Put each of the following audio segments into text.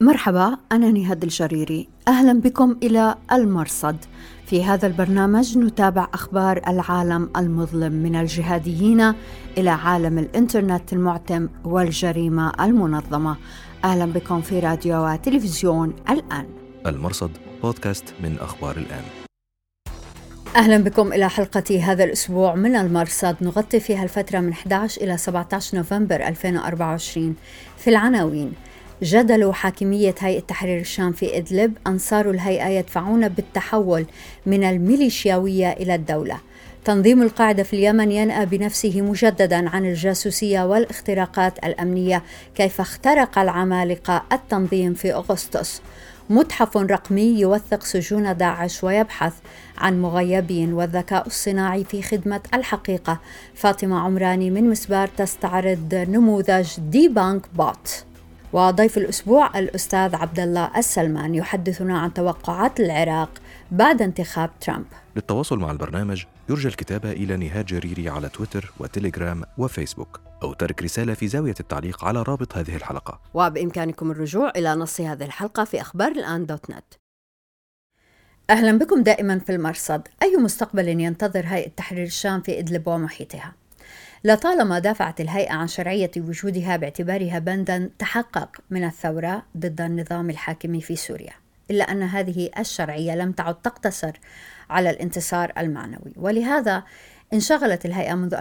مرحبا، أنا نهاد الجريري. أهلا بكم إلى المرصد. في هذا البرنامج نتابع أخبار العالم المظلم من الجهاديين إلى عالم الإنترنت المعتم والجريمة المنظمة. أهلا بكم في راديو وتلفزيون الآن. المرصد بودكاست من أخبار الآن. أهلا بكم إلى حلقة هذا الأسبوع من المرصد، نغطي فيها الفترة من 11 إلى 17 نوفمبر 2024. في العناوين: جدل حاكمية هيئة تحرير الشام في إدلب، أنصار الهيئة يدفعون بالتحول من الميليشياوية إلى الدولة. تنظيم القاعدة في اليمن ينأى بنفسه مجددا عن الجاسوسية والاختراقات الأمنية، كيف اخترق العمالقة التنظيم في أغسطس. متحف رقمي يوثق سجون داعش ويبحث عن مغيبين، والذكاء الصناعي في خدمة الحقيقة. فاطمة عمراني من مسبار تستعرض نموذج ديبانك بوت. وضيف الأسبوع الأستاذ عبد الله السلمان يحدثنا عن توقعات العراق بعد انتخاب ترامب. للتواصل مع البرنامج يرجى الكتابة إلى نهاد جريري على تويتر وتليجرام وفيسبوك، أو ترك رسالة في زاوية التعليق على رابط هذه الحلقة. وبإمكانكم الرجوع إلى نص هذه الحلقة في أخبار الآن .net. أهلا بكم دائما في المرصد. أي مستقبل ينتظر هيئة تحرير الشام في إدلب ومحيطها؟ لطالما دافعت الهيئة عن شرعية وجودها باعتبارها بندا تحقق من الثورة ضد النظام الحاكم في سوريا، إلا أن هذه الشرعية لم تعد تقتصر على الانتصار المعنوي، ولهذا انشغلت الهيئة منذ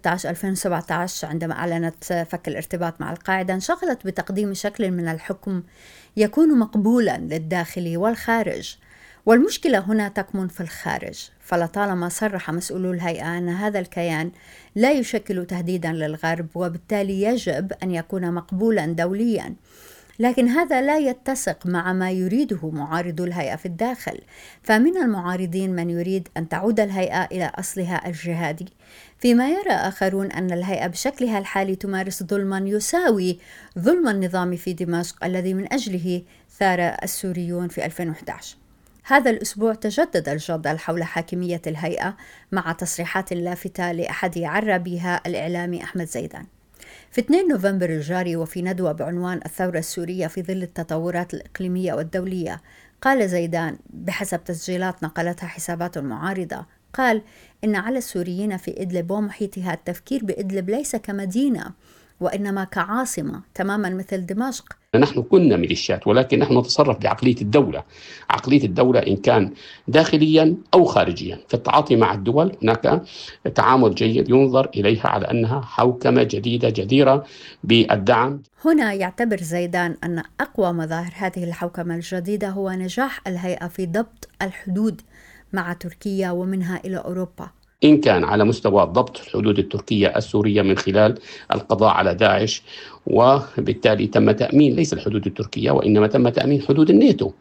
2016-2017 عندما أعلنت فك الارتباط مع القاعدة، انشغلت بتقديم شكل من الحكم يكون مقبولا للداخل والخارج. والمشكلة هنا تكمن في الخارج، فلطالما صرح مسؤولو الهيئة أن هذا الكيان لا يشكل تهديدا للغرب، وبالتالي يجب أن يكون مقبولا دوليا، لكن هذا لا يتسق مع ما يريده معارضو الهيئة في الداخل. فمن المعارضين من يريد أن تعود الهيئة إلى أصلها الجهادي، فيما يرى آخرون أن الهيئة بشكلها الحالي تمارس ظلما يساوي ظلم النظام في دمشق الذي من أجله ثار السوريون في 2011. هذا الأسبوع تجدد الجدل حول حاكمية الهيئة مع تصريحات لافتة لأحد عرابيها الإعلامي أحمد زيدان. في 2 نوفمبر الجاري، وفي ندوة بعنوان الثورة السورية في ظل التطورات الإقليمية والدولية، قال زيدان بحسب تسجيلات نقلتها حسابات معارضة، قال إن على السوريين في إدلب ومحيطها التفكير بإدلب ليس كمدينة، وإنما كعاصمة تماما مثل دمشق. نحن كنا ميليشيات، ولكن نحن نتصرف بعقلية الدولة. عقلية الدولة إن كان داخليا أو خارجيا. في التعاطي مع الدول هناك تعامل جيد ينظر إليها على أنها حوكمة جديدة جديرة بالدعم. هنا يعتبر زيدان أن أقوى مظاهر هذه الحوكمة الجديدة هو نجاح الهيئة في ضبط الحدود مع تركيا ومنها إلى أوروبا، إن كان على مستوى ضبط الحدود التركية السورية من خلال القضاء على داعش، وبالتالي تم تأمين ليس الحدود التركية وإنما تم تأمين حدود الناتو.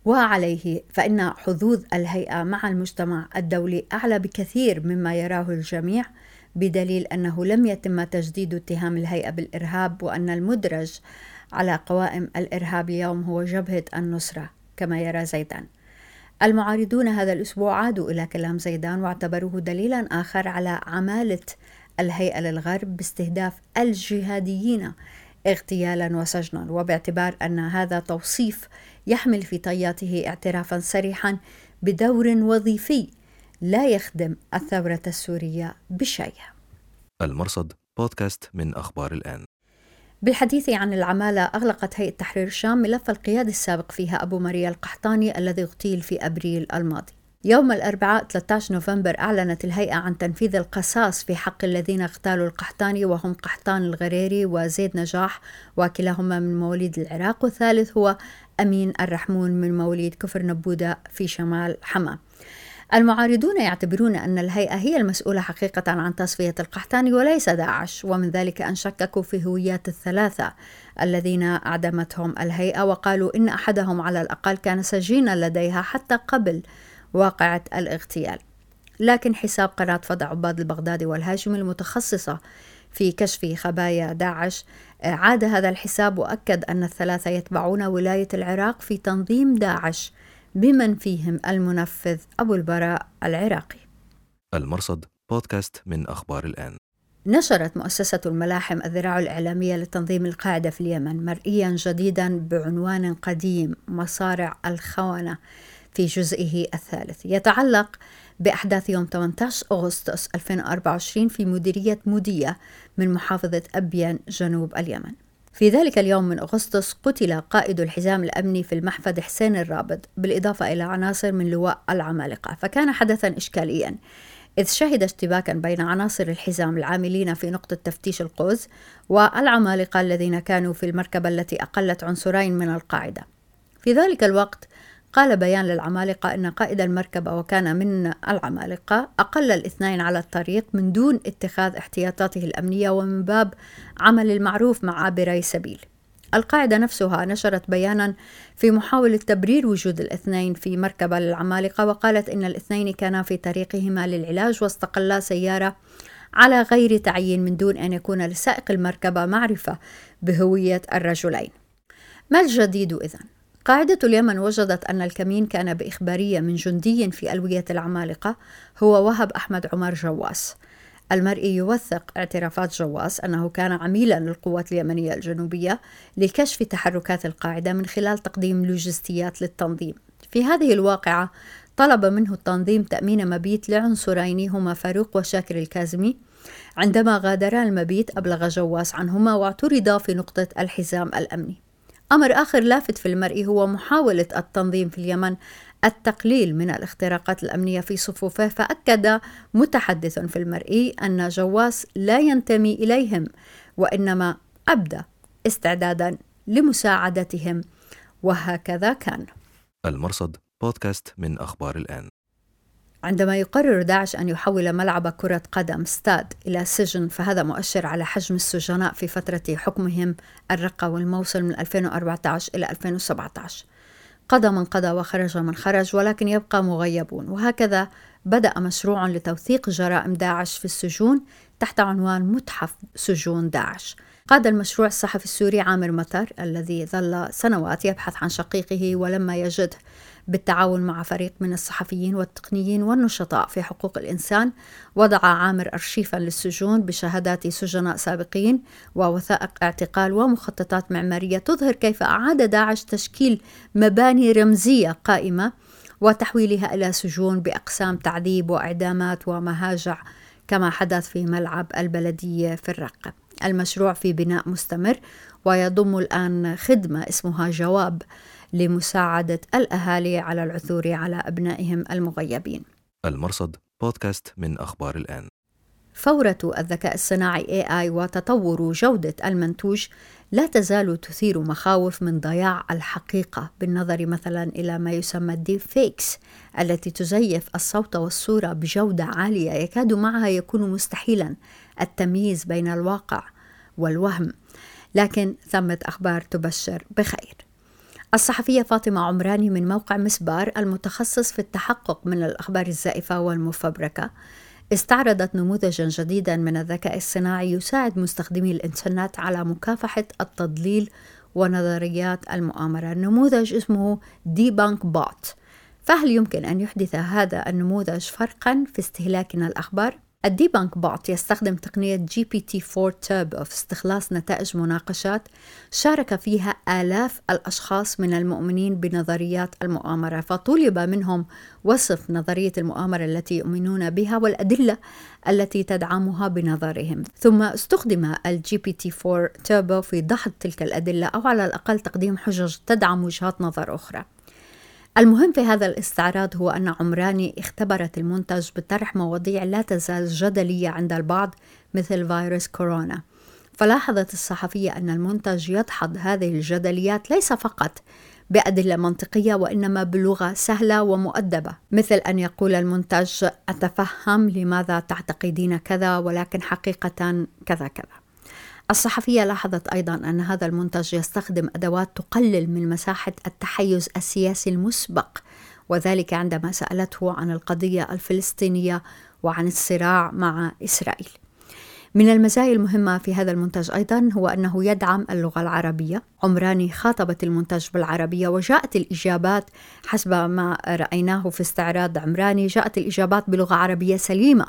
وعليه فإن حظوظ الهيئة مع المجتمع الدولي أعلى بكثير مما يراه الجميع، بدليل أنه لم يتم تجديد اتهام الهيئة بالإرهاب، وأن المدرج على قوائم الإرهاب اليوم هو جبهة النصرة كما يرى زيدان. المعارضون هذا الأسبوع عادوا إلى كلام زيدان واعتبروه دليلا آخر على عمالة الهيئة للغرب باستهداف الجهاديين اغتيالا وسجنا، وباعتبار أن هذا توصيف يحمل في طياته اعترافا صريحا بدور وظيفي لا يخدم الثورة السورية بشيء. المرصد بودكاست من أخبار الآن. بالحديث عن العمالة، أغلقت هيئة تحرير الشام ملف القيادي السابق فيها أبو مريا القحطاني الذي اغتيل في أبريل الماضي. يوم الأربعاء 13 نوفمبر أعلنت الهيئة عن تنفيذ القصاص في حق الذين اغتالوا القحطاني، وهم قحطان الغريري وزيد نجاح، وكلاهما من مواليد العراق، والثالث هو أمين الرحمون من مواليد كفر نبودة في شمال حما. المعارضون يعتبرون أن الهيئة هي المسؤولة حقيقة عن تصفية القحطاني وليس داعش، ومن ذلك أن شككوا في هويات الثلاثة الذين أعدمتهم الهيئة، وقالوا إن أحدهم على الأقل كان سجينا لديها حتى قبل واقعة الاغتيال. لكن حساب قناة فضع عباد البغدادي والهاشمي المتخصصة في كشف خبايا داعش عاد هذا الحساب وأكد أن الثلاثة يتبعون ولاية العراق في تنظيم داعش، بمن فيهم المنفذ أبو البراء العراقي. المرصد بودكاست من أخبار الآن. نشرت مؤسسة الملاحم الذراع الإعلامية لتنظيم القاعدة في اليمن مرئيا جديدا بعنوان قديم مصارع الخونة في جزئه الثالث، يتعلق بأحداث يوم 18 أغسطس 2024 في مديرية مودية من محافظة أبين جنوب اليمن. في ذلك اليوم من أغسطس قتل قائد الحزام الأمني في المحفد حسين الرابط بالإضافة إلى عناصر من لواء العمالقة، فكان حدثا إشكاليا إذ شهد اشتباكا بين عناصر الحزام العاملين في نقطة تفتيش القوز والعمالقة الذين كانوا في المركبة التي أقلت عنصرين من القاعدة. في ذلك الوقت قال بيان للعمالقة أن قائد المركبة وكان من العمالقة أقل الاثنين على الطريق من دون اتخاذ احتياطاته الأمنية ومن باب عمل المعروف مع عابري سبيل. القاعدة نفسها نشرت بيانا في محاولة تبرير وجود الاثنين في مركبة للعمالقة، وقالت إن الاثنين كانا في طريقهما للعلاج واستقلا سيارة على غير تعيين من دون أن يكون لسائق المركبة معرفة بهوية الرجلين. ما الجديد إذن؟ قاعدة اليمن وجدت أن الكمين كان بإخبارية من جندي في ألوية العمالقة هو وهب أحمد عمر جواس. المرئي يوثق اعترافات جواس أنه كان عميلا للقوات اليمنية الجنوبية لكشف تحركات القاعدة من خلال تقديم لوجستيات للتنظيم. في هذه الواقعة طلب منه التنظيم تأمين مبيت لعنصرين هما فاروق وشاكر الكاظمي. عندما غادرا المبيت أبلغ جواس عنهما واعترضا في نقطة الحزام الأمني. أمر آخر لافت في المرئي هو محاولة التنظيم في اليمن التقليل من الاختراقات الأمنية في صفوفه، فأكد متحدث في المرئي أن جواس لا ينتمي إليهم وإنما أبدى استعدادا لمساعدتهم، وهكذا كان. المرصد بودكاست من أخبار الآن. عندما يقرر داعش أن يحول ملعب كرة قدم استاد إلى سجن، فهذا مؤشر على حجم السجناء في فترة حكمهم الرقة والموصل من 2014 إلى 2017. قضى من قضى وخرج من خرج، ولكن يبقى مغيبون. وهكذا بدأ مشروع لتوثيق جرائم داعش في السجون تحت عنوان متحف سجون داعش. قاد المشروع الصحفي السوري عامر مطر الذي ظل سنوات يبحث عن شقيقه، ولما يجده بالتعاون مع فريق من الصحفيين والتقنيين والنشطاء في حقوق الإنسان وضع عامر أرشيفا للسجون بشهادات سجناء سابقين ووثائق اعتقال ومخططات معمارية تظهر كيف أعاد داعش تشكيل مباني رمزية قائمة وتحويلها إلى سجون بأقسام تعذيب وإعدامات ومهاجع كما حدث في ملعب البلدية في الرقة. المشروع في بناء مستمر ويضم الآن خدمة اسمها جواب لمساعدة الأهالي على العثور على أبنائهم المغيبين. المرصد بودكاست من أخبار الآن. فورة الذكاء الصناعي AI وتطور جودة المنتوج لا تزال تثير مخاوف من ضياع الحقيقة، بالنظر مثلا إلى ما يسمى الديب فيكس التي تزيف الصوت والصورة بجودة عالية يكاد معها يكون مستحيلا التمييز بين الواقع والوهم، لكن ثمة أخبار تبشر بخير. الصحفية فاطمة عمراني من موقع مسبار المتخصص في التحقق من الأخبار الزائفة والمفبركة استعرضت نموذجا جديدا من الذكاء الصناعي يساعد مستخدمي الإنترنت على مكافحة التضليل ونظريات المؤامرة. النموذج اسمه ديبانك بوت. فهل يمكن أن يحدث هذا النموذج فرقا في استهلاكنا الأخبار؟ الديبانك بوت يستخدم تقنية GPT-4 Turbo في استخلاص نتائج مناقشات شارك فيها آلاف الأشخاص من المؤمنين بنظريات المؤامرة، فطلب منهم وصف نظرية المؤامرة التي يؤمنون بها والأدلة التي تدعمها بنظرهم، ثم استخدم GPT-4 Turbo في دحض تلك الأدلة أو على الأقل تقديم حجج تدعم وجهات نظر أخرى. المهم في هذا الاستعراض هو أن عمراني اختبرت المنتج بطرح مواضيع لا تزال جدلية عند البعض مثل فيروس كورونا، فلاحظت الصحفية أن المنتج يدحض هذه الجدليات ليس فقط بأدلة منطقية وإنما بلغة سهلة ومؤدبة، مثل أن يقول المنتج أتفهم لماذا تعتقدين كذا ولكن حقيقة كذا كذا. الصحفية لاحظت أيضا أن هذا المنتج يستخدم أدوات تقلل من مساحة التحيز السياسي المسبق، وذلك عندما سألته عن القضية الفلسطينية وعن الصراع مع إسرائيل. من المزايا المهمة في هذا المنتج أيضا هو أنه يدعم اللغة العربية. عمراني خاطبت المنتج بالعربية وجاءت الإجابات حسب ما رأيناه في استعراض عمراني، جاءت الإجابات بلغة عربية سليمة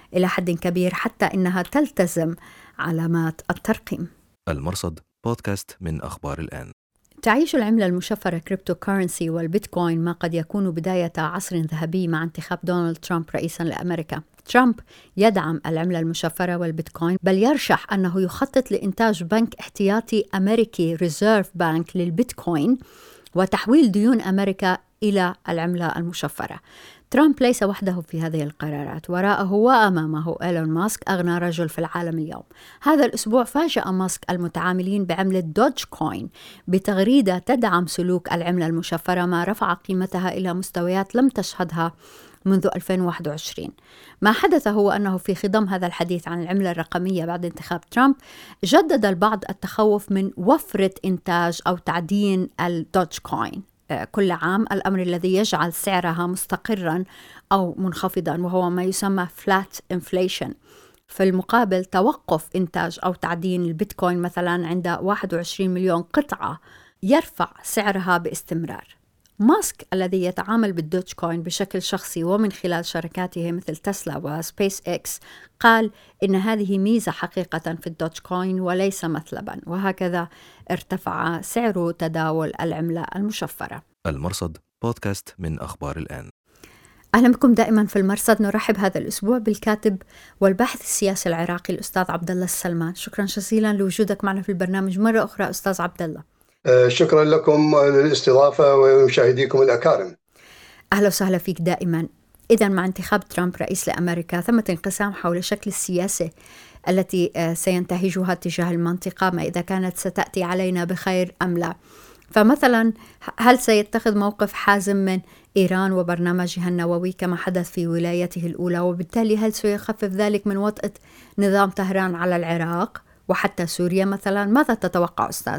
إلى حد كبير حتى إنها تلتزم علامات الترقيم. المرصد بودكاست من أخبار الآن. تعيش العملة المشفرة كريبتو كورنسي والبيتكوين ما قد يكون بداية عصر ذهبي مع انتخاب دونالد ترامب رئيساً لأمريكا. ترامب يدعم العملة المشفرة والبيتكوين، بل يرشح أنه يخطط لإنتاج بنك احتياطي أمريكي ريزيرف بانك للبيتكوين وتحويل ديون أمريكا إلى العملة المشفرة. ترامب ليس وحده في هذه القرارات، وراءه وأمامه إيلون ماسك أغنى رجل في العالم اليوم. هذا الأسبوع فاجأ ماسك المتعاملين بعملة دوج كوين بتغريدة تدعم سلوك العملة المشفرة، ما رفع قيمتها إلى مستويات لم تشهدها منذ 2021. ما حدث هو أنه في خضم هذا الحديث عن العملة الرقمية بعد انتخاب ترامب، جدد البعض التخوف من وفرة إنتاج أو تعدين الدوج كوين كل عام، الأمر الذي يجعل سعرها مستقراً أو منخفضاً، وهو ما يسمى flat inflation. في المقابل توقف إنتاج أو تعدين البيتكوين مثلاً عند 21 مليون قطعة يرفع سعرها باستمرار. ماسك الذي يتعامل بالدوج كوين بشكل شخصي ومن خلال شركاته مثل تسلا وسبيس إكس قال إن هذه ميزة حقيقة في الدوج كوين وليس مثلبا، وهكذا ارتفع سعر تداول العملة المشفرة. المرصد بودكاست من أخبار الآن. أهلا بكم دائما في المرصد. نرحب هذا الأسبوع بالكاتب والباحث السياسي العراقي الأستاذ عبد الله السلمان. شكرا جزيلا لوجودك معنا في البرنامج مرة أخرى أستاذ عبد الله. شكرا لكم للاستضافة ومشاهديكم الأكارم. أهلا وسهلا فيك دائما. إذن مع انتخاب ترامب رئيس لأمريكا ثمة انقسام حول شكل السياسة التي سينتهجها تجاه المنطقة، ما إذا كانت ستأتي علينا بخير أم لا. فمثلا هل سيتخذ موقف حازم من إيران وبرنامجها النووي كما حدث في ولايته الأولى، وبالتالي هل سيخفف ذلك من وطأة نظام طهران على العراق وحتى سوريا مثلا؟ ماذا تتوقع أستاذ؟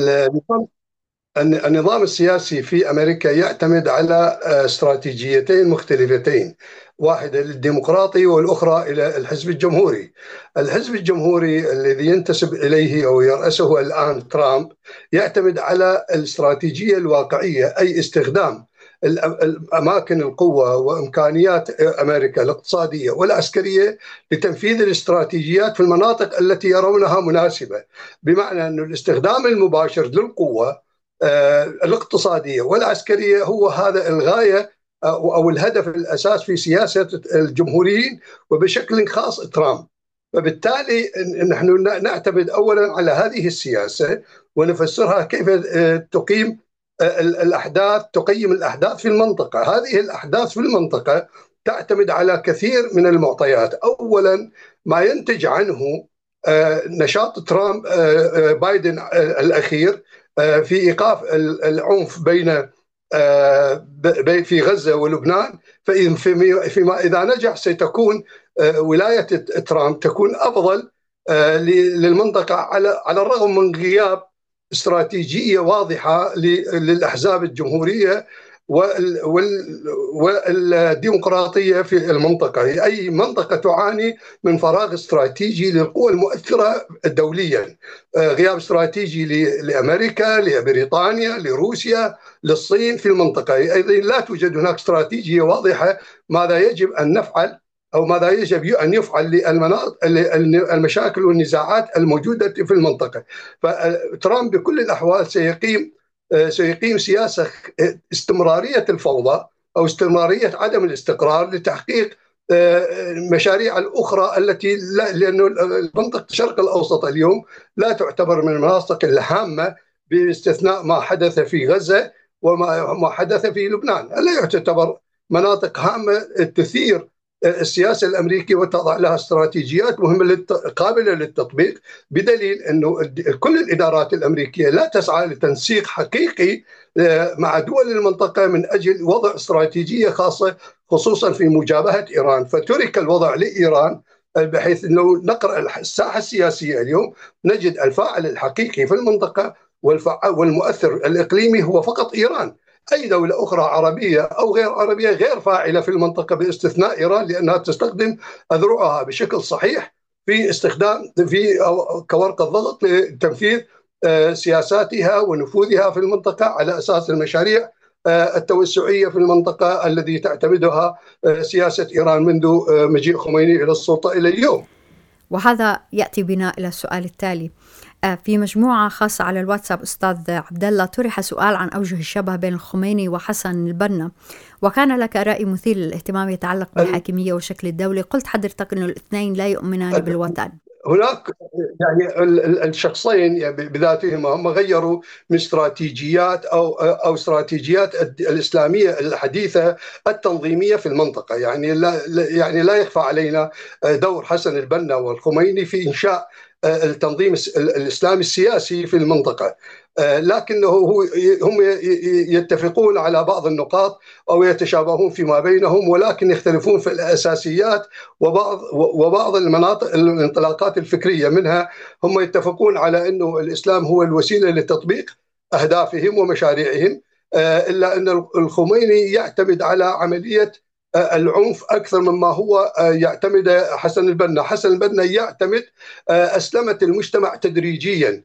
النظام السياسي في أمريكا يعتمد على استراتيجيتين مختلفتين، واحدة للديمقراطي والأخرى إلى الحزب الجمهوري. الحزب الجمهوري الذي ينتسب إليه أو يرأسه الآن ترامب يعتمد على الاستراتيجية الواقعية، أي استخدام أماكن القوة وإمكانيات أمريكا الاقتصادية والعسكرية لتنفيذ الاستراتيجيات في المناطق التي يرونها مناسبة، بمعنى أن الاستخدام المباشر للقوة الاقتصادية والعسكرية هو هذا الغاية أو الهدف الأساس في سياسة الجمهوريين وبشكل خاص ترامب. فبالتالي نحن نعتمد أولا على هذه السياسة ونفسرها كيف تقيم الأحداث في المنطقة. هذه الأحداث في المنطقة تعتمد على كثير من المعطيات. أولا ما ينتج عنه نشاط ترامب بايدن الأخير في إيقاف العنف في غزة ولبنان. فيما إذا نجح سيتكون ولاية ترامب تكون أفضل للمنطقة على الرغم من غياب استراتيجية واضحة للأحزاب الجمهورية والديمقراطية في المنطقة. أي منطقة تعاني من فراغ استراتيجي للقوى المؤثرة دوليا، غياب استراتيجي لأمريكا، لبريطانيا، لروسيا، للصين في المنطقة. أيضا لا توجد هناك استراتيجية واضحة ماذا يجب أن نفعل أو ماذا يجب أن يفعل للمشاكل والنزاعات الموجودة في المنطقة. فترامب بكل الأحوال سيقيم سياسة استمرارية الفوضى أو استمرارية عدم الاستقرار لتحقيق المشاريع الأخرى التي لأن منطقة الشرق الأوسط اليوم لا تعتبر من المناطق الهامة باستثناء ما حدث في غزة وما حدث في لبنان. لا تعتبر مناطق هامة تثير السياسة الأمريكية وتضع لها استراتيجيات مهمة قابلة للتطبيق، بدليل أنه كل الإدارات الأمريكية لا تسعى لتنسيق حقيقي مع دول المنطقة من أجل وضع استراتيجية خاصة خصوصا في مجابهة إيران. فترك الوضع لإيران، بحيث أنه نقرأ الساحة السياسية اليوم نجد الفاعل الحقيقي في المنطقة والمؤثر الإقليمي هو فقط إيران. أي دولة أخرى عربية أو غير عربية غير فاعلة في المنطقة باستثناء إيران، لأنها تستخدم أذرعها بشكل صحيح في كورقة ضغط لتنفيذ سياساتها ونفوذها في المنطقة على أساس المشاريع التوسعية في المنطقة الذي تعتمدها سياسة إيران منذ مجيء خميني إلى السلطة إلى اليوم. وهذا يأتي بنا إلى السؤال التالي. في مجموعة خاصة على الواتساب أستاذ عبد الله طرح سؤال عن أوجه الشبه بين الخميني وحسن البنا، وكان لك رأي مثير للاهتمام يتعلق بالحاكمية والشكل الدولي. قلت حضرتك أنه الاثنين لا يؤمنان بالوطن. هناك يعني الشخصين بذاتهما هم غيروا من استراتيجيات او استراتيجيات الاسلاميه الحديثه التنظيميه في المنطقه. يعني لا يخفى علينا دور حسن البنا والخميني في انشاء التنظيم الاسلامي السياسي في المنطقه، لكنه هم يتفقون على بعض النقاط او يتشابهون فيما بينهم، ولكن يختلفون في الاساسيات وبعض المناطق الانطلاقات الفكريه. منها هم يتفقون على انه الاسلام هو الوسيله لتطبيق اهدافهم ومشاريعهم، الا ان الخميني يعتمد على عمليه العنف أكثر مما هو يعتمد حسن البنا. حسن البنا يعتمد أسلمة المجتمع تدريجيا.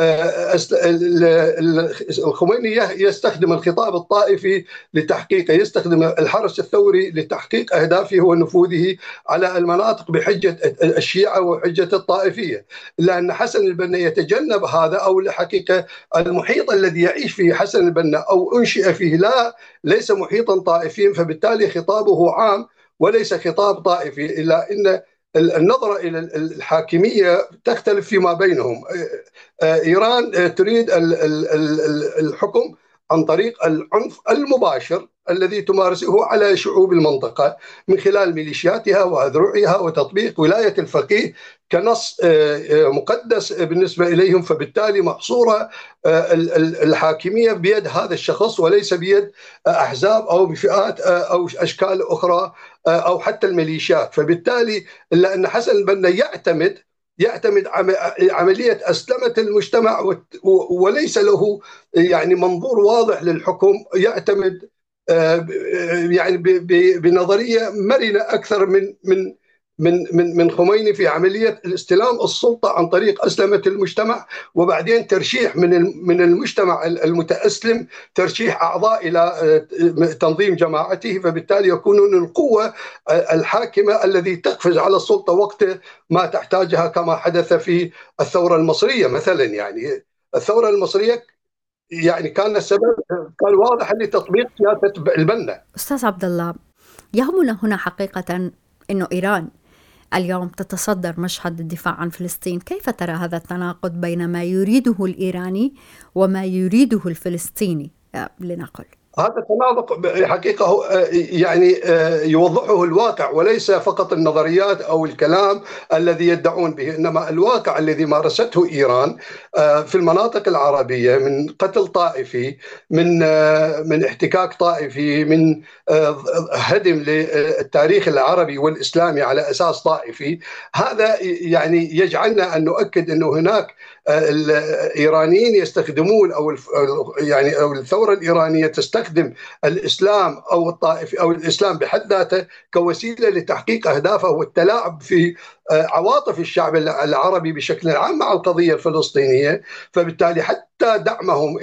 الخميني يستخدم الخطاب الطائفي لتحقيقه، يستخدم الحرس الثوري لتحقيق أهدافه ونفوذه على المناطق بحجة الشيعة وحجة الطائفية. لأن حسن البنا يتجنب هذا، أو الحقيقة المحيط الذي يعيش فيه حسن البنا أو أنشئ فيه ليس محيطا طائفيا، فبالتالي خطابه عام وليس خطاب طائفي، إلا أن النظرة إلى الحاكمية تختلف فيما بينهم. إيران تريد الحكم عن طريق العنف المباشر الذي تمارسه على شعوب المنطقة من خلال ميليشياتها وأذرعها وتطبيق ولاية الفقيه كنص مقدس بالنسبة إليهم. فبالتالي محصورة الحاكمية بيد هذا الشخص وليس بيد أحزاب أو بفئات أو أشكال أخرى أو حتى الميليشيات. فبالتالي إلا أن حسن البنا يعتمد عملية أسلمة المجتمع وليس له يعني منظور واضح للحكم، يعتمد يعني بنظرية مرنة أكثر من خميني في عملية استلام السلطة عن طريق أسلمة المجتمع، وبعدين ترشيح من المجتمع المتأسلم، ترشيح أعضاء إلى تنظيم جماعته. فبالتالي يكونون القوة الحاكمة الذي تقفز على السلطة وقت ما تحتاجها، كما حدث في الثورة المصرية مثلا. يعني الثورة المصرية يعني كان السبب كان واضح لتطبيق سياسة البنا. أستاذ عبد الله، يهمنا هنا حقيقة أنه إيران اليوم تتصدر مشهد الدفاع عن فلسطين. كيف ترى هذا التناقض بين ما يريده الإيراني وما يريده الفلسطيني لنقل؟ هذا التناقض حقيقة يعني يوضحه الواقع وليس فقط النظريات أو الكلام الذي يدعون به، إنما الواقع الذي مارسته إيران في المناطق العربية من قتل طائفي، من احتكاك طائفي، من هدم للتاريخ العربي والإسلامي على أساس طائفي. هذا يعني يجعلنا أن نؤكد أنه هناك الإيرانيين يستخدمون أو الثورة الإيرانية تستخدم الإسلام أو الطائفي أو الإسلام بحد ذاته كوسيلة لتحقيق أهدافه والتلاعب في عواطف الشعب العربي بشكل عام مع القضية الفلسطينية. فبالتالي حتى دعمهم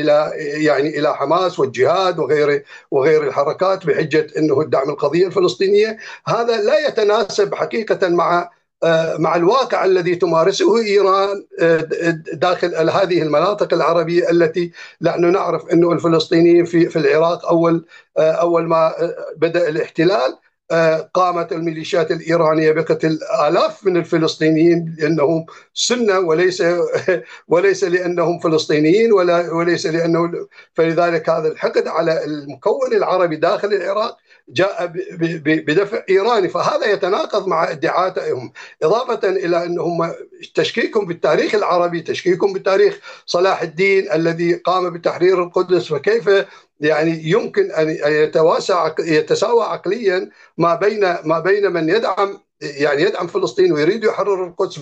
إلى حماس والجهاد وغير الحركات بحجة أنه الدعم القضية الفلسطينية، هذا لا يتناسب حقيقة مع الواقع الذي تمارسه إيران داخل هذه المناطق العربية التي نحن نعرف أنه الفلسطينيين في العراق أول ما بدأ الاحتلال قامت الميليشيات الإيرانية بقتل آلاف من الفلسطينيين لأنهم سنة وليس لأنهم فلسطينيين وليس لأنه. فلذلك هذا الحقد على المكون العربي داخل العراق جاء بدفع إيراني، فهذا يتناقض مع ادعاءاتهم، إضافة إلى أنهم تشكيكهم بالتاريخ العربي، تشكيكهم بتاريخ صلاح الدين الذي قام بتحرير القدس. فكيف يعني يمكن أن يتساوى عقليا ما بين من يدعم فلسطين ويريد يحرر القدس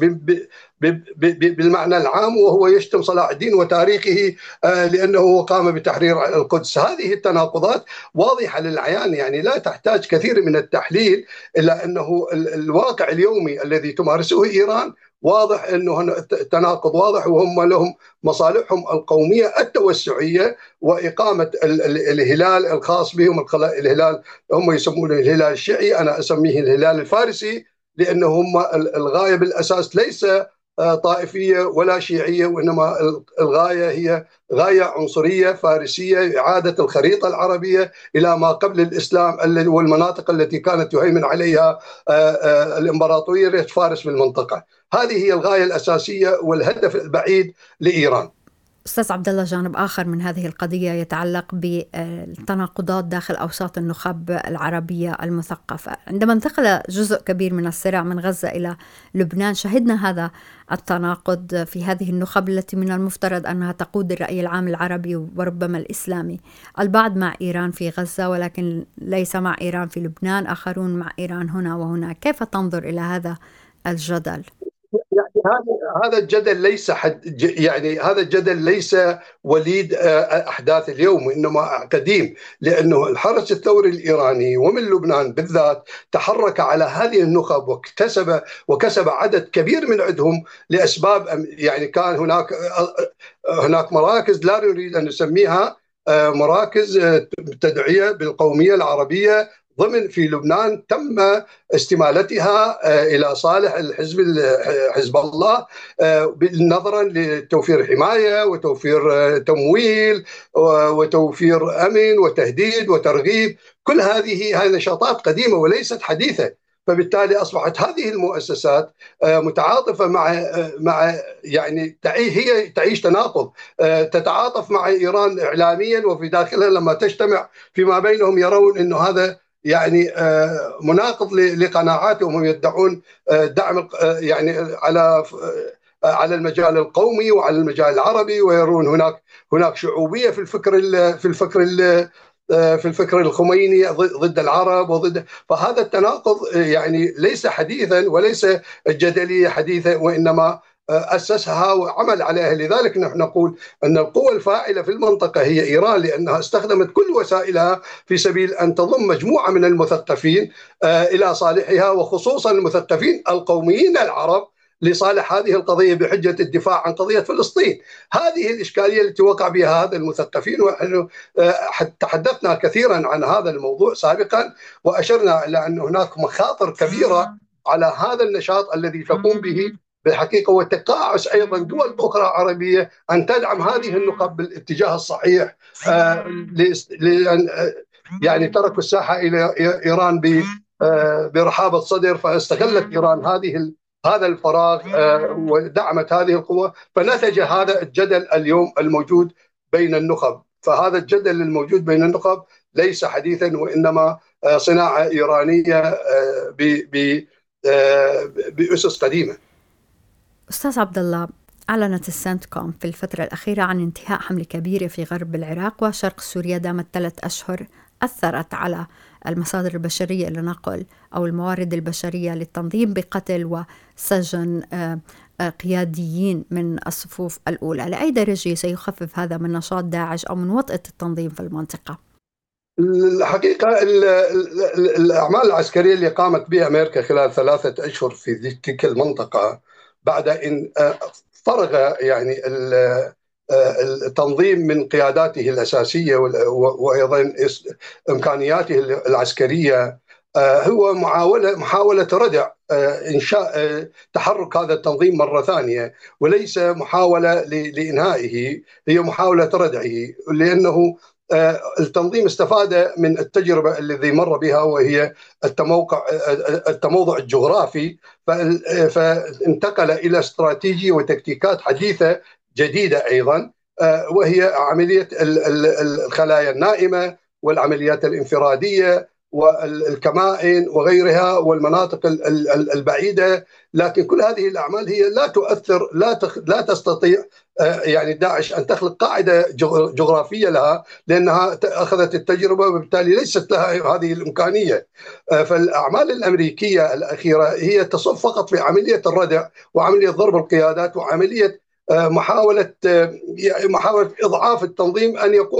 بالمعنى العام، وهو يشتم صلاح الدين وتاريخه لأنه قام بتحرير القدس. هذه التناقضات واضحة للعيان، يعني لا تحتاج كثير من التحليل، إلا أنه الواقع اليومي الذي تمارسه إيران واضح أنه التناقض واضح، وهم لهم مصالحهم القومية التوسعية وإقامة الهلال الخاص بهم، الهلال هم يسمونه الهلال الشيعي، أنا أسميه الهلال الفارسي، لأنه هم الغاية بالأساس ليس طائفية ولا شيعية، وإنما الغاية هي غاية عنصرية فارسية، إعادة الخريطة العربية إلى ما قبل الإسلام والمناطق التي كانت يهيمن عليها الإمبراطورية فارس بالمنطقة. هذه هي الغاية الأساسية والهدف البعيد لإيران. أستاذ عبد الله، جانب آخر من هذه القضية يتعلق بالتناقضات داخل أوساط النخب العربية المثقفة. عندما انتقل جزء كبير من الصراع من غزة إلى لبنان شهدنا هذا التناقض في هذه النخب التي من المفترض أنها تقود الرأي العام العربي وربما الإسلامي. البعض مع إيران في غزة ولكن ليس مع إيران في لبنان، آخرون مع إيران هنا وهنا. كيف تنظر إلى هذا الجدل؟ يعني هذا الجدل ليس يعني هذا الجدل ليس وليد احداث اليوم، وانما قديم، لانه الحرس الثوري الايراني ومن لبنان بالذات تحرك على هذه النخب وكسب عدد كبير من عندهم لاسباب، يعني كان هناك مراكز لا نريد ان نسميها مراكز تدعية بالقومية العربية في لبنان، تم استمالتها إلى صالح حزب الله، نظرا لتوفير حماية وتوفير تمويل وتوفير أمن وتهديد وترغيب. كل هذه نشاطات قديمة وليست حديثة، فبالتالي أصبحت هذه المؤسسات متعاطفة مع يعني هي تعيش تناقض، تتعاطف مع إيران إعلاميا، وفي داخلها لما تجتمع فيما بينهم يرون أنه هذا يعني مناقض لقناعاتهم، هم يدعون دعم يعني على المجال القومي وعلى المجال العربي، ويرون هناك شعوبية في الفكر الخميني ضد العرب فهذا التناقض يعني ليس حديثا وليس الجدلية حديثة، وإنما أسسها وعمل عليها. لذلك نحن نقول أن القوة الفاعلة في المنطقة هي إيران، لأنها استخدمت كل وسائلها في سبيل أن تضم مجموعة من المثقفين إلى صالحها، وخصوصا المثقفين القوميين العرب لصالح هذه القضية بحجة الدفاع عن قضية فلسطين. هذه الإشكالية التي وقع بها هذا المثقفين، ونحن تحدثنا كثيرا عن هذا الموضوع سابقا، وأشرنا إلى أن هناك مخاطر كبيرة على هذا النشاط الذي تقوم به بالحقيقة، وتقاعس أيضا دول أخرى عربية أن تدعم هذه النخب بالاتجاه الصحيح، لأن يعني تركوا الساحة إلى إيران برحابة صدر، فاستغلت إيران هذا الفراغ ودعمت هذه القوة، فنتج هذا الجدل اليوم الموجود بين النخب. فهذا الجدل الموجود بين النخب ليس حديثا، وإنما صناعة إيرانية بأسس قديمة. أستاذ عبد الله، أعلنت السنتكوم في الفترة الأخيرة عن انتهاء حملة كبيرة في غرب العراق وشرق سوريا دامت 3 أشهر، أثرت على المصادر البشرية لنقل أو الموارد البشرية للتنظيم بقتل وسجن قياديين من الصفوف الأولى. لأي درجة سيخفف هذا من نشاط داعش أو من وطأة التنظيم في المنطقة؟ الحقيقة الأعمال العسكرية اللي قامت بها أمريكا خلال 3 أشهر في تلك المنطقة بعد أن فرغ يعني التنظيم من قياداته الأساسية وأيضا إمكانياته العسكرية، هو محاولة ردع إنشاء تحرك هذا التنظيم مرة ثانية، وليس محاولة لإنهائه، هي محاولة ردعه، لأنه التنظيم استفاد من التجربة الذي مر بها، وهي التموضع الجغرافي، فانتقل إلى استراتيجية وتكتيكات حديثة جديدة أيضا، وهي عملية الخلايا النائمة والعمليات الانفرادية والكمائن وغيرها والمناطق البعيدة. لكن كل هذه الأعمال هي لا تؤثر، لا تستطيع يعني داعش أن تخلق قاعدة جغرافية لها، لأنها أخذت التجربة وبالتالي ليست لها هذه الإمكانية. فالأعمال الأمريكية الأخيرة هي تصب فقط في عملية الردع وعملية ضرب القيادات وعملية محاولة إضعاف التنظيم أن يقوم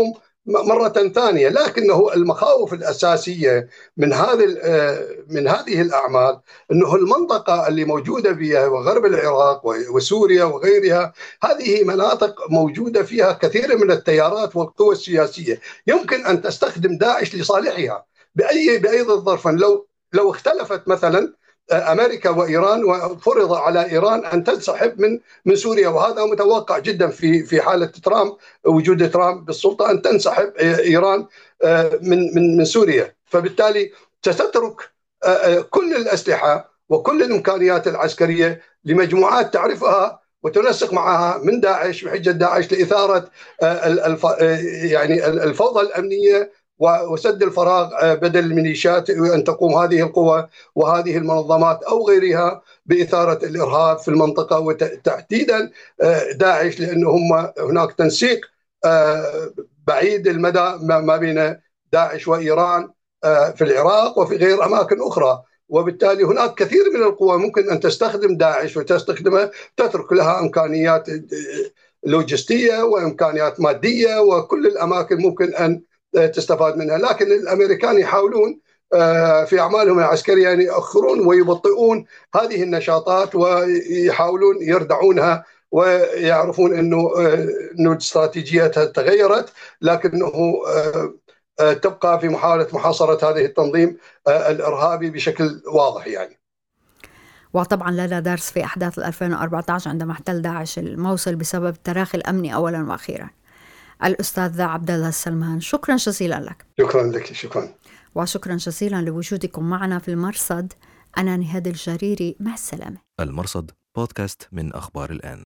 مرة ثانية. لكنه المخاوف الأساسية من هذه الأعمال أنه المنطقة اللي موجودة فيها وغرب العراق وسوريا وغيرها، هذه مناطق موجودة فيها كثير من التيارات والقوى السياسية يمكن أن تستخدم داعش لصالحها بأي ظرف. لو اختلفت مثلا أمريكا وإيران وفرض على إيران أن تنسحب من سوريا، وهذا متوقع جدا في حالة ترامب، وجود ترامب بالسلطة، أن تنسحب إيران من سوريا، فبالتالي ستترك كل الأسلحة وكل الإمكانيات العسكرية لمجموعات تعرفها وتنسق معها من داعش بحجة داعش لإثارة يعني الفوضى الأمنية وسد الفراغ، بدل الميليشيات أن تقوم هذه القوى وهذه المنظمات أو غيرها بإثارة الإرهاب في المنطقة، وتحديدا داعش، لأنه هناك تنسيق بعيد المدى ما بين داعش وإيران في العراق وفي غير أماكن أخرى. وبالتالي هناك كثير من القوى ممكن أن تستخدم داعش وتستخدمها، تترك لها إمكانيات لوجستية وإمكانيات مادية، وكل الأماكن ممكن أن تستفاد منها. لكن الأمريكان يحاولون في أعمالهم العسكرية أن يؤخرون ويبطئون هذه النشاطات ويحاولون يردعونها، ويعرفون أنه استراتيجيتها تغيرت، لكنه تبقى في محاولة محاصرة هذه التنظيم الإرهابي بشكل واضح يعني. وطبعا لنا درس في أحداث 2014 عندما احتل داعش الموصل بسبب التراخي الأمني أولا وأخيرا. الأستاذ عبد الله السلمان، شكرا جزيلا لك. شكرا لك. شكرا. وشكرا جزيلا لوجودكم معنا في المرصد. أنا نهاد الجريري، مع السلامة. المرصد بودكاست من أخبار الآن.